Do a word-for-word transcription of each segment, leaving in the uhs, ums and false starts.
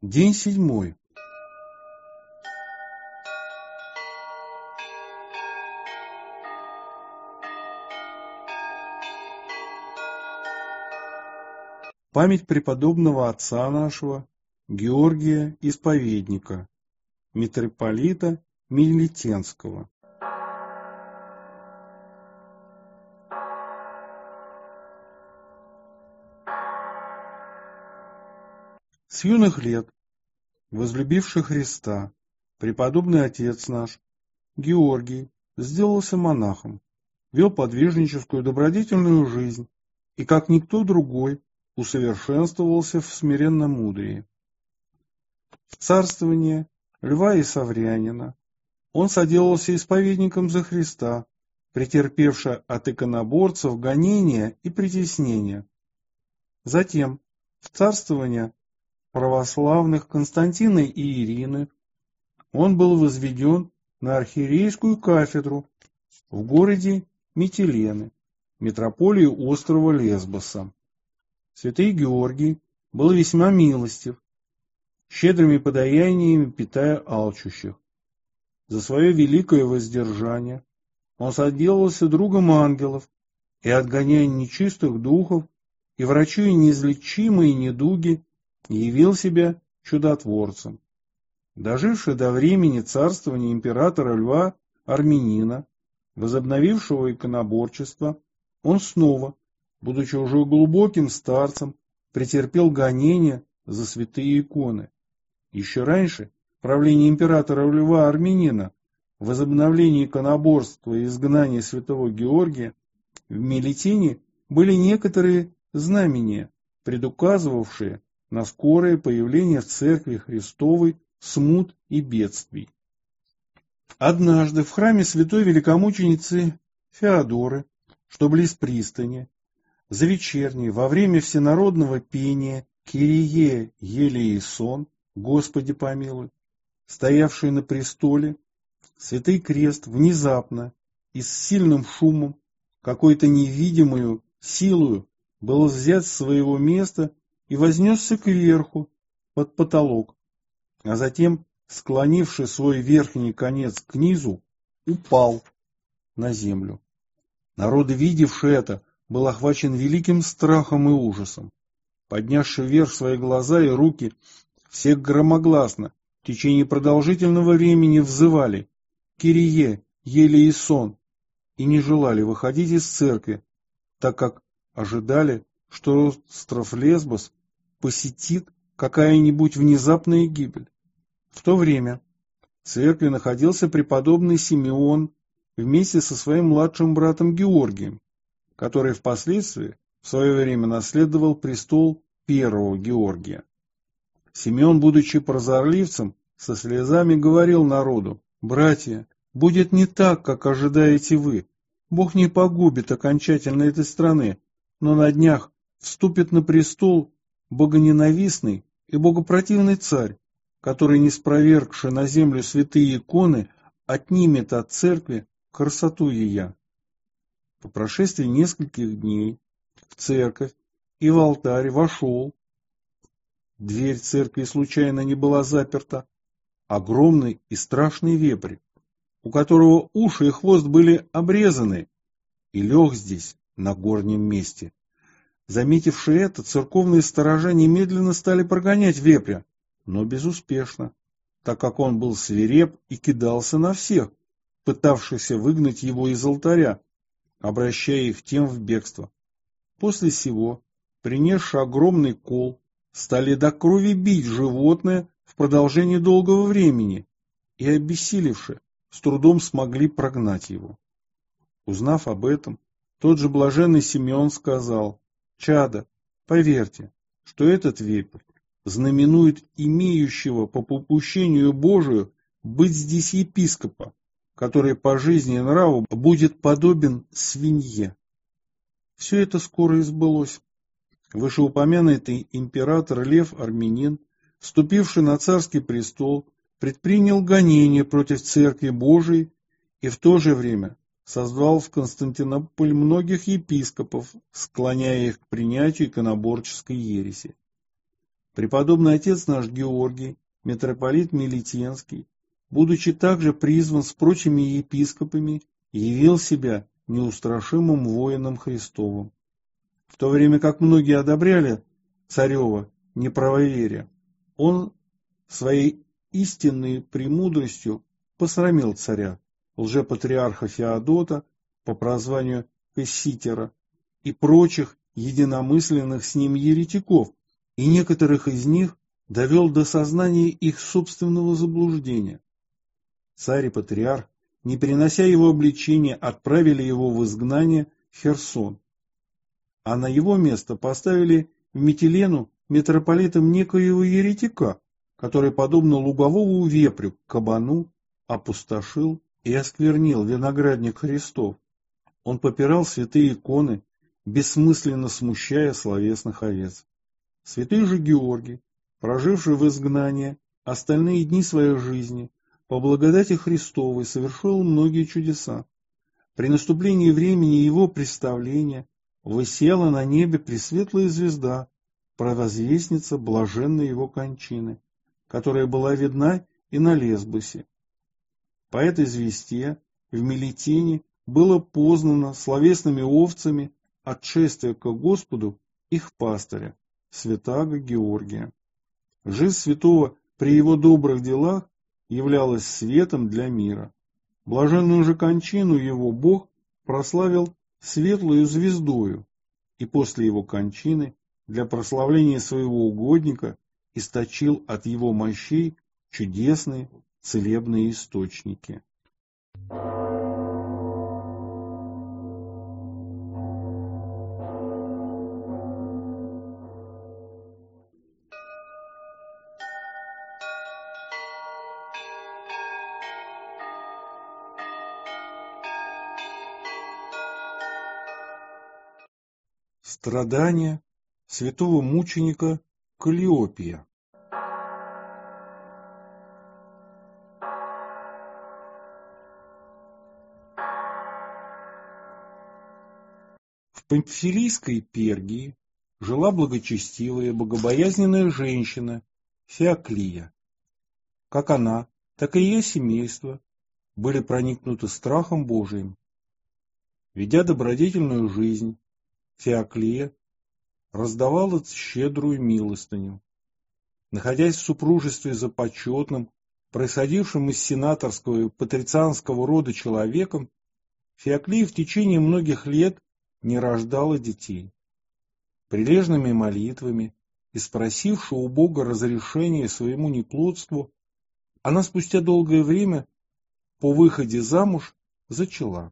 День седьмой. Память преподобного отца нашего, Георгия Исповедника, митрополита Милетенского. С юных лет, возлюбивший Христа, преподобный отец наш, Георгий, сделался монахом, вел подвижническую добродетельную жизнь и, как никто другой, усовершенствовался в смиренномудрии. В царствование Льва и Саврянина он соделался исповедником за Христа, претерпевши от иконоборцев гонения и притеснения. Затем в царствование православных Константина и Ирины он был возведен на архиерейскую кафедру в городе Митилены, метрополии острова Лесбоса. Святый Георгий был весьма милостив, щедрыми подаяниями питая алчущих. За свое великое воздержание он соделался другом ангелов и, отгоняя нечистых духов и врачуя неизлечимые недуги, явил себя чудотворцем. Доживший до времени царствования императора Льва Армянина, возобновившего иконоборчество, он снова, будучи уже глубоким старцем, претерпел гонения за святые иконы. Еще раньше правление императора Льва Армянина, возобновление иконоборства и изгнание святого Георгия, в Милетине были некоторые знамения, предуказывавшие на скорое появление в Церкви Христовой смут и бедствий. Однажды в храме святой великомученицы Феодоры, что близ пристани, за вечерней, во время всенародного пения «Кирие елеисон», Господи помилуй, стоявший на престоле, святый крест внезапно и с сильным шумом, какой-то невидимую силою, был взят с своего места и вознесся кверху, под потолок, а затем, склонивший свой верхний конец к низу, упал на землю. Народ, видевший это, был охвачен великим страхом и ужасом. Поднявши вверх свои глаза и руки, все громогласно в течение продолжительного времени взывали «Кирие, елеисон» и не желали выходить из церкви, так как ожидали, что остров Лесбос посетит какая-нибудь внезапная гибель. В то время в церкви находился преподобный Симеон вместе со своим младшим братом Георгием, который впоследствии в свое время наследовал престол первого Георгия. Симеон, будучи прозорливцем, со слезами говорил народу: «Братья, будет не так, как ожидаете вы. Бог не погубит окончательно этой страны, но на днях вступит на престол богоненавистный и богопротивный царь, который, не спровергши на землю святые иконы, отнимет от церкви красоту ее». По прошествии нескольких дней в церковь и в алтарь вошел, дверь церкви случайно не была заперта, огромный и страшный вепрь, у которого уши и хвост были обрезаны, и лег здесь, на горнем месте. Заметивши это, церковные сторожа немедленно стали прогонять вепря, но безуспешно, так как он был свиреп и кидался на всех, пытавшихся выгнать его из алтаря, обращая их тем в бегство. После сего, принесши огромный кол, стали до крови бить животное в продолжении долгого времени и, обессилевши, с трудом смогли прогнать его. Узнав об этом, тот же блаженный Симеон сказал: «Чадо, поверьте, что этот вепрь знаменует имеющего по попущению Божию быть здесь епископа, который по жизни и нраву будет подобен свинье». Все это скоро и сбылось. Вышеупомянутый император Лев Армянин, вступивший на царский престол, предпринял гонения против Церкви Божией и в то же время созвал в Константинополь многих епископов, склоняя их к принятию иконоборческой ереси. Преподобный отец наш Георгий, митрополит Милетенский, будучи также призван с прочими епископами, явил себя неустрашимым воином Христовым. В то время как многие одобряли царева неправоверие, он своей истинной премудростью посрамил царя, лжепатриарха Феодота по прозванию Касситера и прочих единомысленных с ним еретиков, и некоторых из них довел до сознания их собственного заблуждения. Царь и патриарх, не перенося его обличения, отправили его в изгнание в Херсон, а на его место поставили в Митилену митрополитом некоего еретика, который, подобно луговому вепрю, кабану, опустошил и осквернил виноградник Христов. Он попирал святые иконы, бессмысленно смущая словесных овец. Святой же Георгий, проживший в изгнании остальные дни своей жизни, по благодати Христовой совершил многие чудеса. При наступлении времени его представления высела на небе пресветлая звезда, провозвестница блаженной его кончины, которая была видна и на Лесбосе. По этой звезде в Милетине было познано словесными овцами отшествие к Господу их пастыря, святаго Георгия. Жизнь святого при его добрых делах являлась светом для мира. Блаженную же кончину его Бог прославил светлую звездою, и после его кончины для прославления своего угодника источил от его мощей чудесные целебные источники. Страдания святого мученика Каллиопия. В Памфилийской Пергии жила благочестивая, богобоязненная женщина Феоклия. Как она, так и ее семейство были проникнуты страхом Божиим. Ведя добродетельную жизнь, Феоклия раздавала щедрую милостыню. Находясь в супружестве за почетным, происходившим из сенаторского и патрицианского рода человеком, Феоклия в течение многих лет не рождала детей. Прилежными молитвами и спросивши у Бога разрешения своему неплодству, она спустя долгое время по выходе замуж зачала.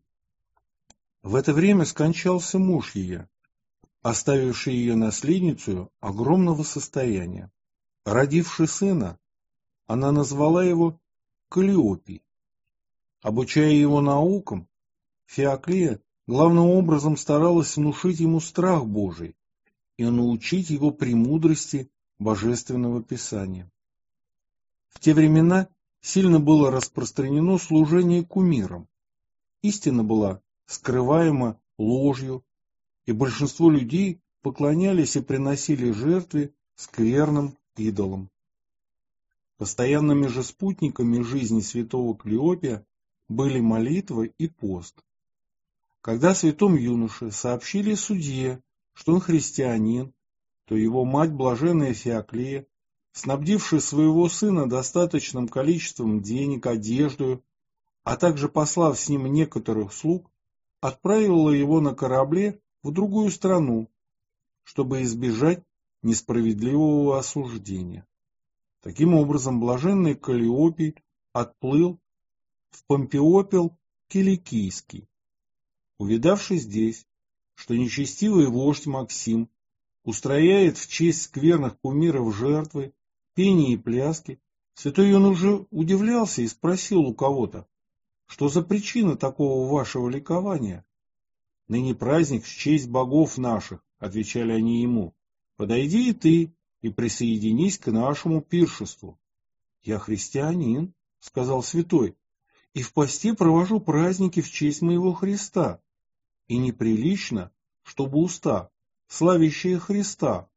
В это время скончался муж ее, оставивший ее наследницей огромного состояния. Родивши сына, она назвала его Каллиопий. Обучая его наукам, Феоклия главным образом старалась внушить ему страх Божий и научить его премудрости Божественного Писания. В те времена сильно было распространено служение кумирам. Истина была скрываема ложью, и большинство людей поклонялись и приносили жертвы скверным идолам. Постоянными же спутниками жизни святого Каллиопия были молитва и пост. Когда святому юноше сообщили судье, что он христианин, то его мать, блаженная Феоклия, снабдившая своего сына достаточным количеством денег, одеждою, а также послав с ним некоторых слуг, отправила его на корабле в другую страну, чтобы избежать несправедливого осуждения. Таким образом, блаженный Каллиопий отплыл в Памфиопил Киликийский. Увидавши здесь, что нечестивый вождь Максим устрояет в честь скверных кумиров жертвы, пение и пляски, святой юноша удивлялся и спросил у кого-то: что за причина такого вашего ликования? Ныне праздник в честь богов наших, отвечали они ему. Подойди и ты, и присоединись к нашему пиршеству. Я христианин, сказал святой, и в посте провожу праздники в честь моего Христа. И неприлично, чтобы уста, славящие Христа,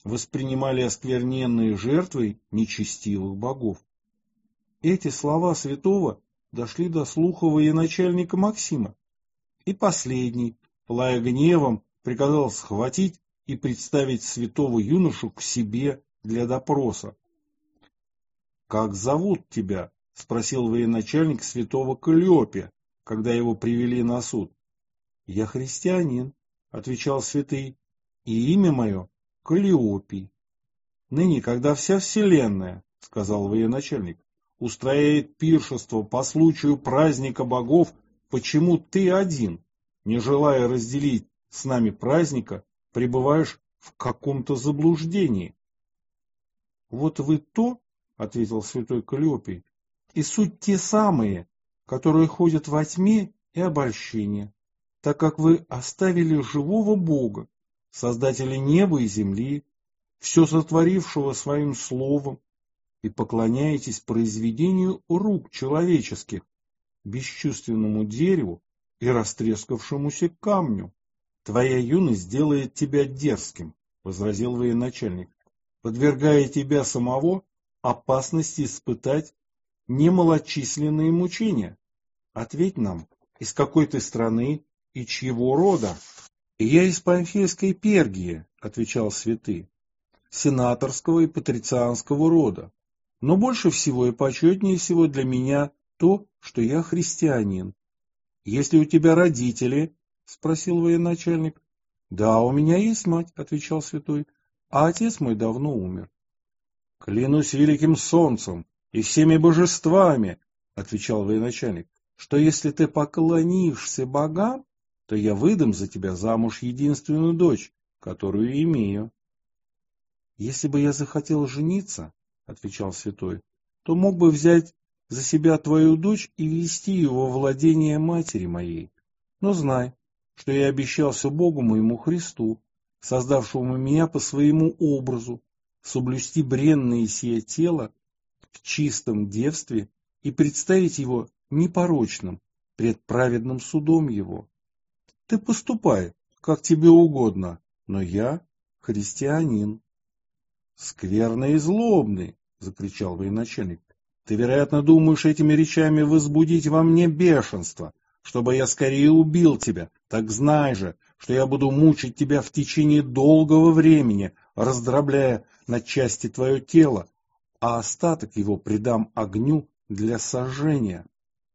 воспринимали оскверненные жертвой нечестивых богов. Эти слова святого дошли до слуха военачальника Максима, и последний, пылая гневом, приказал схватить и представить святого юношу к себе для допроса. «Как зовут тебя?» — спросил военачальник святого Каллиопия, когда его привели на суд. «Я христианин», — отвечал святый, — «и имя мое — Каллиопий». «Ныне, когда вся вселенная, — сказал военачальник, — устраивает пиршество по случаю праздника богов, почему ты один, не желая разделить с нами праздника, пребываешь в каком-то заблуждении?» «Вот вы то, — ответил святой Каллиопий, — и суть те самые, которые ходят во тьме и обольщении, так как вы оставили живого Бога, Создателя неба и земли, все сотворившего своим словом, и поклоняетесь произведению рук человеческих, бесчувственному дереву и растрескавшемуся камню. «Твоя юность делает тебя дерзким», — возразил военачальник, «подвергая тебя самого опасности испытать немалочисленные мучения. Ответь нам, из какой ты страны и чьего рода?» «Я из Памфильской Пергии», — отвечал святый, «сенаторского и патрицианского рода. Но больше всего и почетнее всего для меня то, что я христианин». «Есть ли у тебя родители?» — спросил военачальник. «Да, у меня есть мать», — отвечал святой, — «а отец мой давно умер». «Клянусь великим солнцем и всеми божествами», — отвечал военачальник, — «что если ты поклонишься богам, то я выдам за тебя замуж единственную дочь, которую имею». «Если бы я захотел жениться, — отвечал святой, — то мог бы взять за себя твою дочь и вести ее во владение матери моей. Но знай, что я обещался Богу моему Христу, создавшему меня по своему образу, соблюсти бренное сие тело в чистом девстве и представить его непорочным пред праведным судом его. Ты поступай, как тебе угодно, но я христианин». «Скверный и злобный!» — закричал военачальник. «Ты, вероятно, думаешь этими речами возбудить во мне бешенство, чтобы я скорее убил тебя. Так знай же, что я буду мучить тебя в течение долгого времени, раздробляя на части твое тело, а остаток его предам огню для сожжения».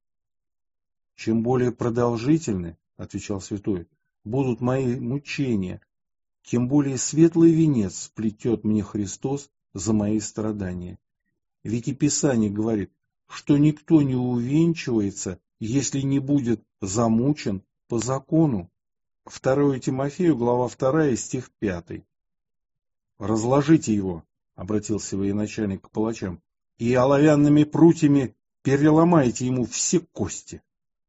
«Чем более продолжительны, — отвечал святой, — будут мои мучения, тем более светлый венец сплетет мне Христос за мои страдания. Ведь и Писание говорит, что никто не увенчивается, если не будет замучен по закону». второе Тимофею, глава вторая, стих пятый. «Разложите его, — обратился военачальник к палачам, — и оловянными прутьями переломайте ему все кости».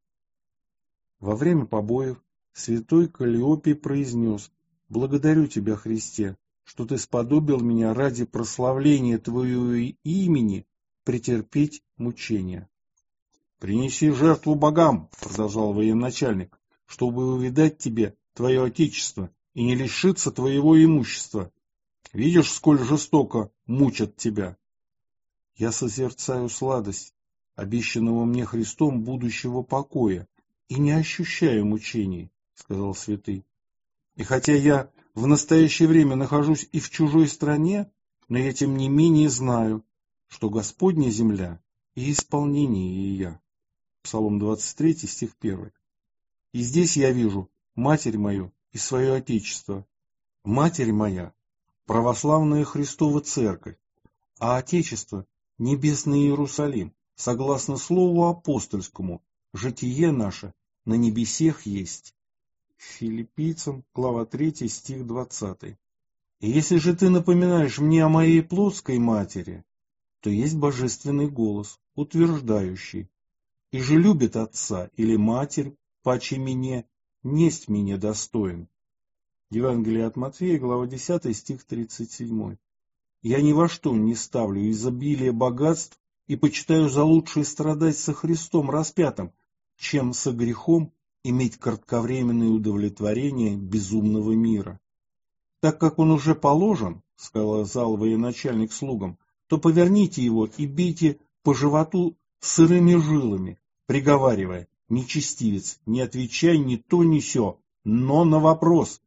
Во время побоев святой Каллиопий произнес: «Благодарю тебя, Христе, что ты сподобил меня ради прославления твоего имени претерпеть мучения». «Принеси жертву богам, — продолжал военачальник, — чтобы увидать тебе твое отечество и не лишиться твоего имущества. Видишь, сколь жестоко мучат тебя». «Я созерцаю сладость обещанного мне Христом будущего покоя и не ощущаю мучений, — сказал святый. И хотя я в настоящее время нахожусь и в чужой стране, но я тем не менее знаю, что Господня земля и исполнение ее». Псалом двадцать три, стих первый. «И здесь я вижу Матерь мою и свое Отечество. Матерь моя — православная Христова Церковь, а Отечество — небесный Иерусалим, согласно слову апостольскому, житие наше на небесех есть». Филиппийцам, глава третья, стих двадцатый. «И если же ты напоминаешь мне о моей плотской матери, то есть божественный голос, утверждающий: и же любит отца или матерь, паче мне, несть мне достоин». Евангелие от Матфея, глава десятая, стих тридцать семь. «Я ни во что не ставлю изобилие богатств и почитаю за лучшее страдать со Христом распятым, чем со грехом иметь кратковременное удовлетворение безумного мира. Так как он уже положен, сказал военачальник слугам, то поверните его и бейте по животу сырыми жилами, приговаривая: нечестивец, не отвечай ни то, ни сё, но на вопрос.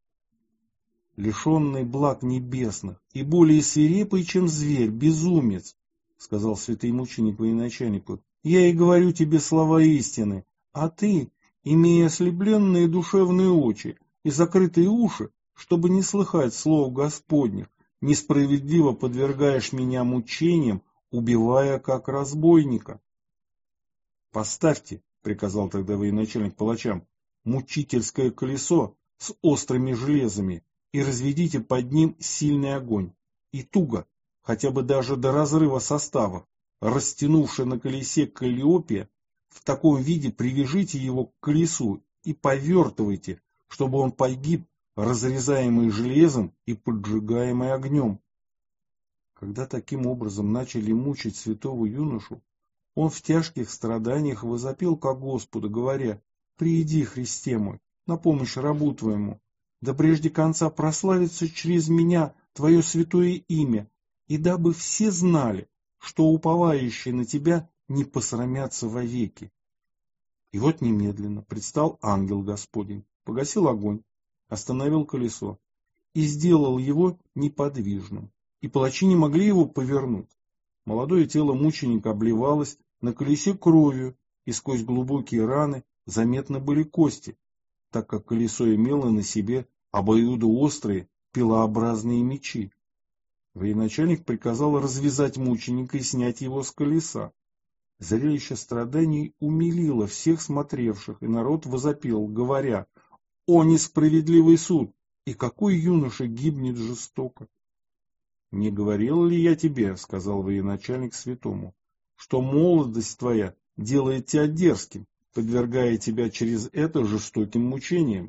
Лишенный благ небесных и более свирепый, чем зверь, безумец, сказал святый мученик военачальнику, я и говорю тебе слова истины, а ты, имея ослепленные душевные очи и закрытые уши, чтобы не слыхать слов Господних, несправедливо подвергаешь меня мучениям, убивая как разбойника. Поставьте, приказал тогда военачальник палачам, мучительское колесо с острыми железами и разведите под ним сильный огонь. И туго, хотя бы даже до разрыва состава, растянувши на колесе Каллиопия, в таком виде привяжите его к колесу и повертывайте, чтобы он погиб, разрезаемый железом и поджигаемый огнем. Когда таким образом начали мучить святого юношу, он в тяжких страданиях возопил ко Господу, говоря: «Прииди, Христе мой, на помощь рабу твоему, да прежде конца прославится через меня твое святое имя, и дабы все знали, что уповающие на тебя не посрамятся вовеки». И вот немедленно предстал ангел Господень, погасил огонь, остановил колесо и сделал его неподвижным, и палачи не могли его повернуть. Молодое тело мученика обливалось на колесе кровью, и сквозь глубокие раны заметны были кости, так как колесо имело на себе обоюдоострые пилообразные мечи. Военачальник приказал развязать мученика и снять его с колеса. Зрелище страданий умилило всех смотревших, и народ возопил, говоря: «О, несправедливый суд! И какой юноша гибнет жестоко!» «Не говорил ли я тебе, — сказал военачальник святому, — что молодость твоя делает тебя дерзким, подвергая тебя через это жестоким мучениям?»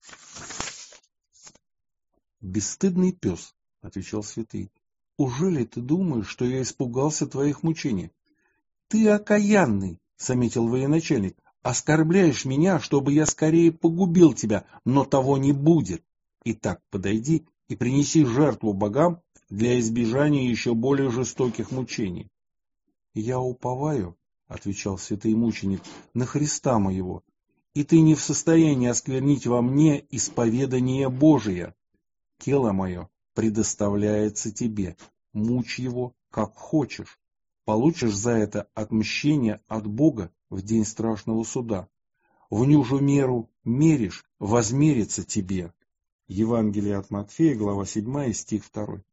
«Бесстыдный пес, — отвечал святый, — ужели ты думаешь, что я испугался твоих мучений?» «Ты окаянный, — заметил военачальник, — оскорбляешь меня, чтобы я скорее погубил тебя, но того не будет. Итак, подойди и принеси жертву богам для избежания еще более жестоких мучений». «Я уповаю, — отвечал святый мученик, — на Христа моего, и ты не в состоянии осквернить во мне исповедание Божие. Тело мое предоставляется тебе, мучь его, как хочешь. Получишь за это отмщение от Бога в день страшного суда. В нюжу меру меришь, возмерится тебе». Евангелие от Матфея, глава седьмая, стих второй.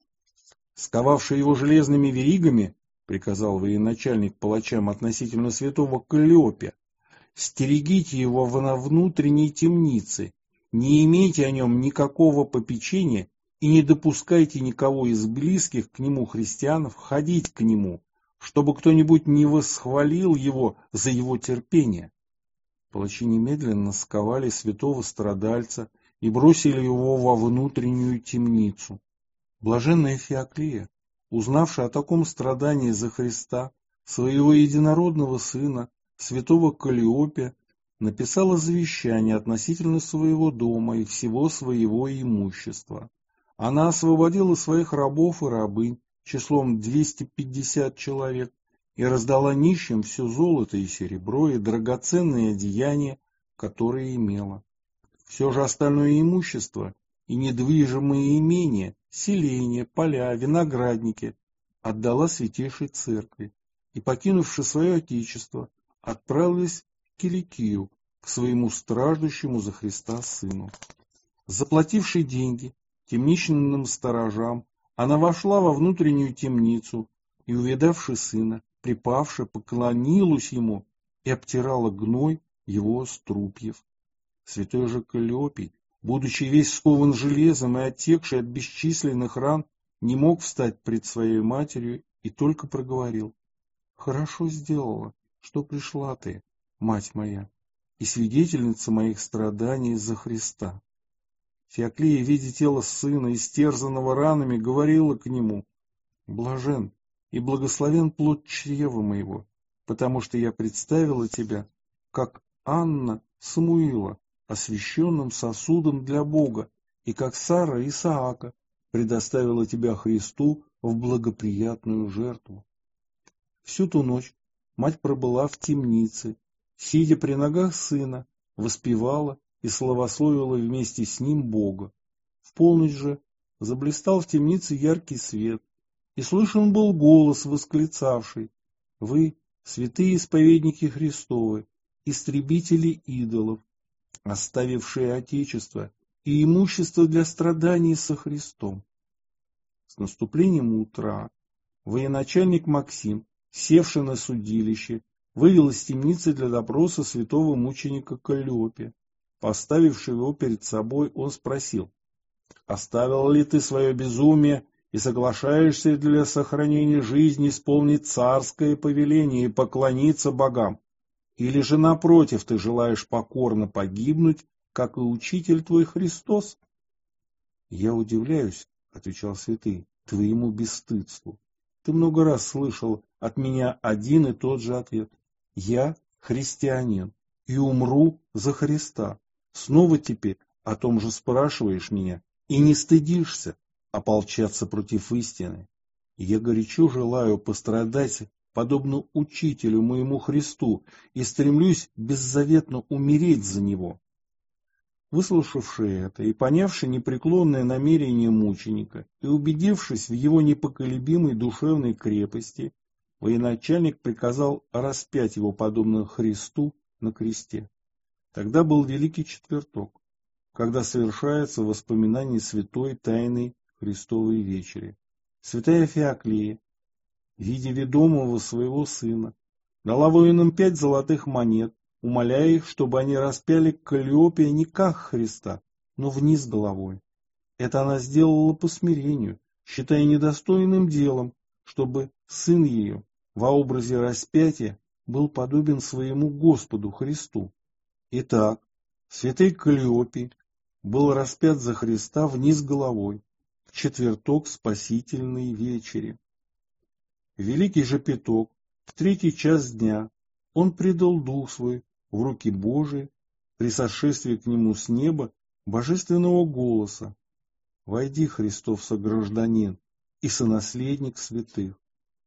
«Сковавший его железными веригами, — приказал военачальник палачам относительно святого Каллиопия, — стерегите его на внутренней темнице, не имейте о нем никакого попечения и не допускайте никого из близких к нему христиан входить к нему, чтобы кто-нибудь не восхвалил его за его терпение». Палачи немедленно сковали святого страдальца и бросили его во внутреннюю темницу. Блаженная Феоклия, узнавшая о таком страдании за Христа, своего единородного сына, святого Каллиопия, написала завещание относительно своего дома и всего своего имущества. Она освободила своих рабов и рабынь числом двести пятьдесят человек и раздала нищим все золото и серебро и драгоценные одеяния, которые имела. Все же остальное имущество и недвижимые имения, селения, поля, виноградники отдала Святейшей Церкви и, покинувши свое отечество, отправилась в Киликию к своему страждущему за Христа сыну. Заплативши деньги темничным сторожам, она вошла во внутреннюю темницу и, увидавши сына, припавши, поклонилась ему и обтирала гной его струпьев. Святой же Каллиопий, будучи весь скован железом и отекший от бесчисленных ран, не мог встать пред своей матерью и только проговорил: «Хорошо сделала, что пришла ты, мать моя, и свидетельница моих страданий за Христа». Феоклия, видя тело сына, истерзанного ранами, говорила к нему: «Блажен и благословен плод чрева моего, потому что я представила тебя, как Анна Самуила, освященным сосудом для Бога, и как Сара Исаака, предоставила тебя Христу в благоприятную жертву. Всю ту ночь мать пробыла в темнице, сидя при ногах сына, воспевала и славословила вместе с ним Бога. В полночь же заблистал в темнице яркий свет, и слышен был голос, восклицавший: «Вы, святые исповедники Христовы, истребители идолов, оставившие Отечество и имущество для страданий со Христом». С наступлением утра военачальник Максим, севший на судилище, вывел из темницы для допроса святого мученика Каллиопия. Поставивший его перед собой, он спросил: «Оставил ли ты свое безумие и соглашаешься для сохранения жизни исполнить царское повеление и поклониться богам? Или же, напротив, ты желаешь покорно погибнуть, как и учитель твой Христос?» «Я удивляюсь, — отвечал святый, — твоему бесстыдству. Ты много раз слышал от меня один и тот же ответ: я христианин и умру за Христа. Снова теперь о том же спрашиваешь меня и не стыдишься ополчаться против истины. Я горячо желаю пострадать подобно учителю моему Христу и стремлюсь беззаветно умереть за него». Выслушавший это и понявший непреклонное намерение мученика и убедившись в его непоколебимой душевной крепости, военачальник приказал распять его подобно Христу на кресте. Тогда был Великий Четверток, когда совершается воспоминание святой тайной Христовой вечери. Святая Феоклия, видя ведомого своего сына, дала воинам пять золотых монет, умоляя их, чтобы они распяли Каллиопия не как Христа, но вниз головой. Это она сделала по смирению, считая недостойным делом, чтобы сын ее во образе распятия был подобен своему Господу Христу. Итак, святый Каллиопий был распят за Христа вниз головой в четверток спасительной вечери. Великий же Пяток, в третий час дня, он предал дух свой в руки Божии при сошествии к нему с неба божественного голоса: «Войди, Христов согражданин и сонаследник святых».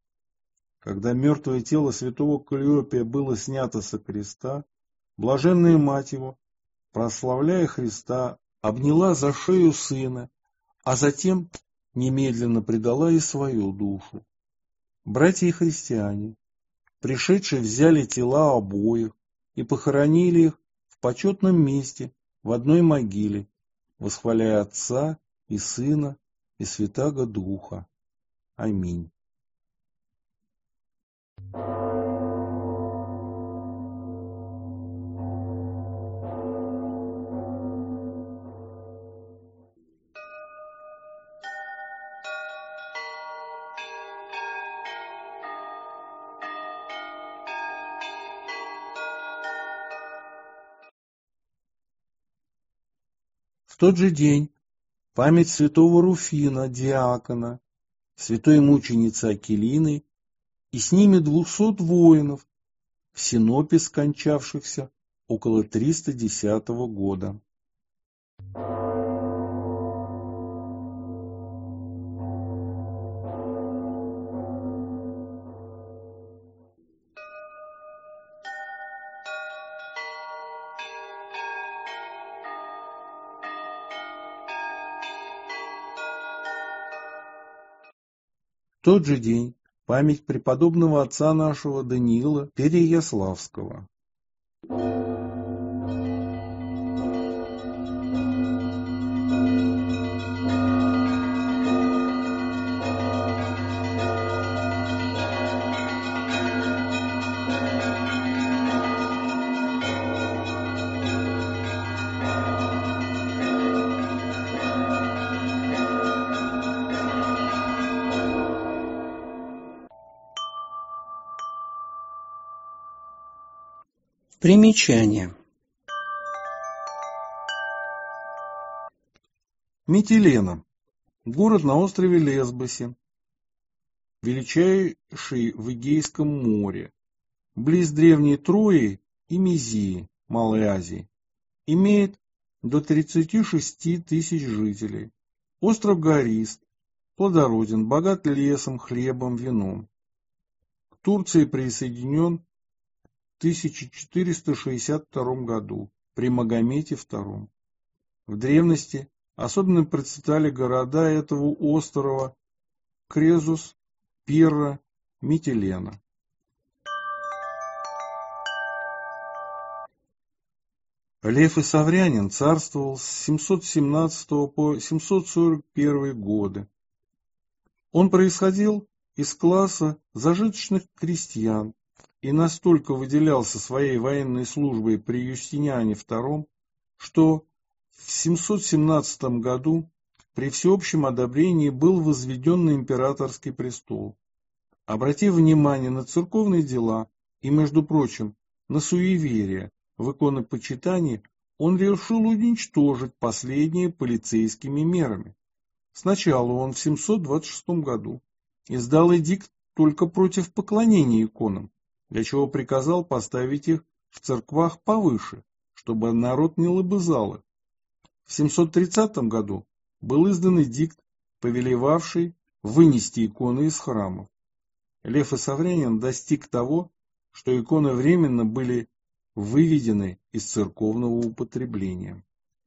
Когда мертвое тело святого Каллиопия было снято со креста, блаженная мать его, прославляя Христа, обняла за шею сына, а затем немедленно предала и свою душу. Братья и христиане, пришедшие, взяли тела обоих и похоронили их в почетном месте в одной могиле, восхваляя Отца и Сына и Святаго Духа. Аминь. В тот же день память святого Руфина, диакона, святой мученицы Акилины и с ними двухсот воинов, в Синопе скончавшихся около триста десятого года. В тот же день память преподобного отца нашего Даниила Переяславского. Примечание. Митилена. Город на острове Лесбосе, величайший в Эгейском море, близ древней Трои и Мизии, Малой Азии, имеет до тридцати шести тысяч жителей. Остров горист, плодороден, богат лесом, хлебом, вином. К Турции присоединен в тысяча четыреста шестьдесят втором году при Магомете втором. В древности особенно процветали города этого острова Крезус, Пирра, Митилена. Лев Исаврянин царствовал с семьсот семнадцатого по семьсот сорок первый годы. Он происходил из класса зажиточных крестьян и настолько выделялся своей военной службой при Юстиниане втором, что в семьсот семнадцатом году при всеобщем одобрении был возведен на императорский престол. Обратив внимание на церковные дела и, между прочим, на суеверие в иконопочитании, он решил уничтожить последние полицейскими мерами. Сначала он в семьсот двадцать шестом году издал эдикт только против поклонения иконам, для чего приказал поставить их в церквах повыше, чтобы народ не лобызал их. В семьсот тридцатом году был издан эдикт, повелевавший вынести иконы из храмов. Лев Исаврянин достиг того, что иконы временно были выведены из церковного употребления.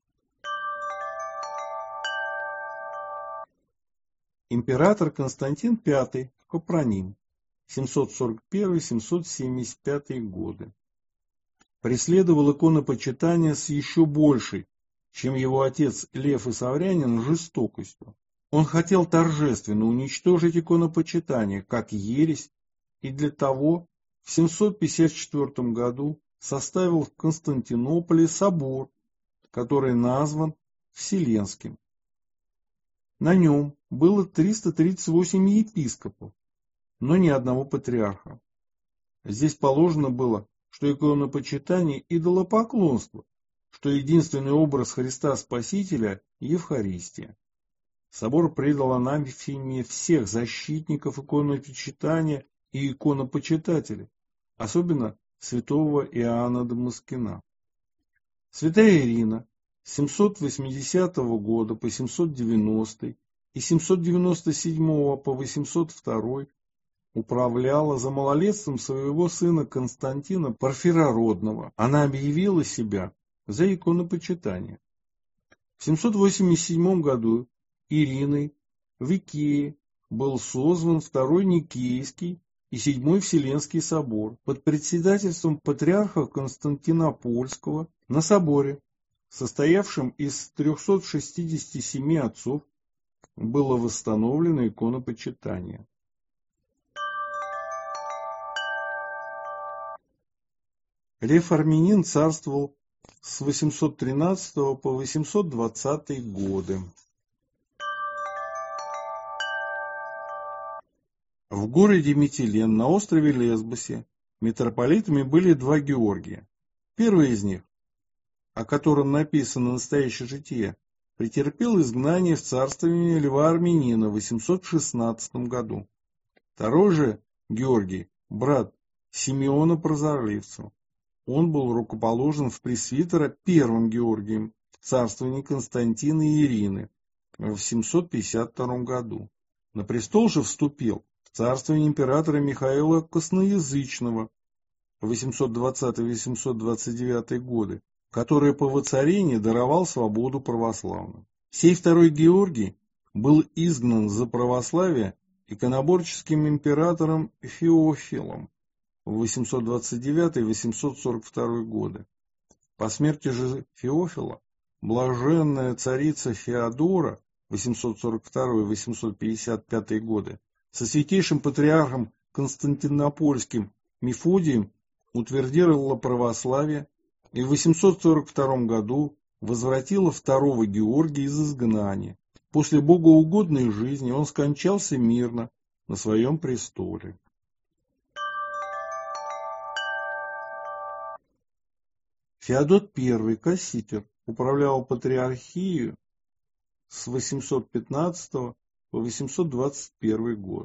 Император Константин пятый, Хопроним, семьсот сорок первый — семьсот семьдесят пятый годы. Преследовал иконопочитание с еще большей, чем его отец Лев Исаврянин, жестокостью. Он хотел торжественно уничтожить иконопочитание как ересь, и для того в семьсот пятьдесят четвёртом году составил в Константинополе собор, который назван Вселенским. На нем было триста тридцать восемь епископов, но ни одного патриарха. Здесь положено было, что иконопочитание – идолопоклонство, что единственный образ Христа Спасителя – Евхаристия. Собор предал анафеме всех защитников иконопочитания и иконопочитателей, особенно святого Иоанна Дамаскина. Святая Ирина с семьсот восьмидесятого года по семьсот девяностый и семьсот девяносто седьмого по восемьсот второй управляла за малолетством своего сына Константина Порфирородного. Она объявила себя за иконопочитание. В семьсот восемьдесят седьмом году Ириной в Икее был созван Второй Никейский и Седьмой Вселенский собор под председательством патриарха Константинопольского. На соборе, состоявшем из трёхсот шестидесяти семи отцов, было восстановлено иконопочитание. Лев Армянин царствовал с восемьсот тринадцатого по восемьсот двадцатый годы. В городе Митилен на острове Лесбосе митрополитами были два Георгия. Первый из них, о котором написано настоящее житие, претерпел изгнание в царствование Льва Армянина в восемьсот шестнадцатом году. Второй же Георгий, брат Симеона Прозорливца. Он был рукоположен в пресвитера первым Георгием в царствовании Константина и Ирины в семьсот пятьдесят втором году. На престол же вступил в царствование императора Михаила Косноязычного в восемьсот двадцатый — восемьсот двадцать девятый годы, который по воцарении даровал свободу православным. Сей второй Георгий был изгнан за православие иконоборческим императором Феофилом в восемьсот двадцать девятый — восемьсот сорок второй годы. По смерти же Феофила блаженная царица Феодора восемьсот сорок второй — восемьсот пятьдесят пятый годы со святейшим патриархом Константинопольским Мефодием утвердила православие и в восемьсот сорок втором году возвратила второго Георгия из изгнания. После богоугодной жизни он скончался мирно на своем престоле. Феодот I Касситер управлял патриархией с восемьсот пятнадцатого по восемьсот двадцать первый год.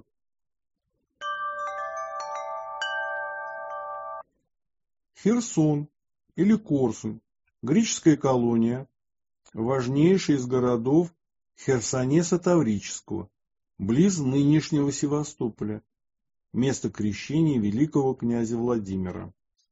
Херсон или Корсунь, греческая колония, важнейший из городов Херсонеса Таврического, близ нынешнего Севастополя, место крещения великого князя Владимира.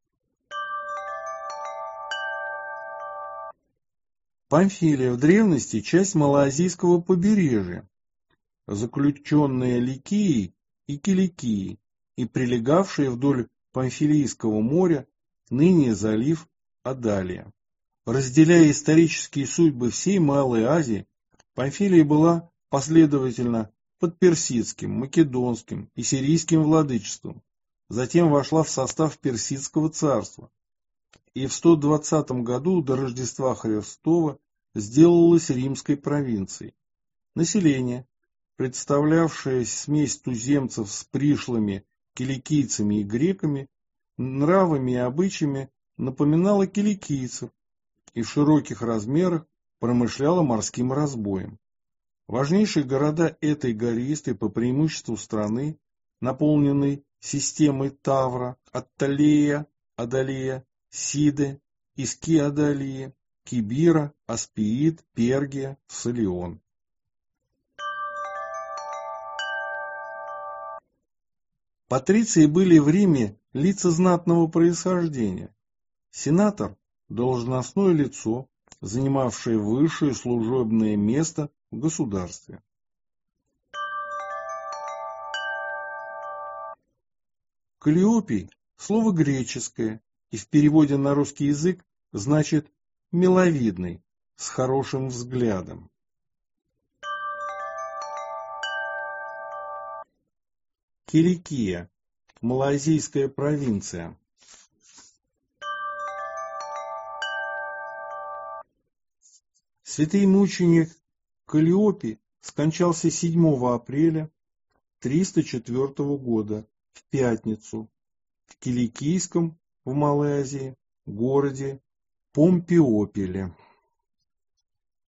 Памфилия в древности часть малоазийского побережья, заключенная Ликией и Киликией и прилегавшая вдоль Памфилийского моря, ныне залив Адалия. Разделяя исторические судьбы всей Малой Азии, Памфилия была последовательно под персидским, македонским и сирийским владычеством, затем вошла в состав Персидского царства и в сто двадцатом году до Рождества Христова сделалась римской провинцией. Население, представлявшее смесь туземцев с пришлыми киликийцами и греками, нравами и обычаями напоминало киликийцев и в широких размерах промышляло морским разбоем. Важнейшие города этой гористой по преимуществу страны, наполненной системой Тавра, Атталея, Адалея, Сиды, Иски-Адалия, Кибира, Аспиид, Пергия, Салион. Патриции были в Риме лица знатного происхождения. Сенатор – должностное лицо, занимавшее высшее служебное место в государстве. Каллиопий – слово греческое и в переводе на русский язык значит «миловидный, с хорошим взглядом». Киликия – малайзийская провинция. Святый мученик Каллиопий скончался седьмого апреля триста четвёртого года в пятницу в Киликийском, в Малой Азии, городе Помпеопиле.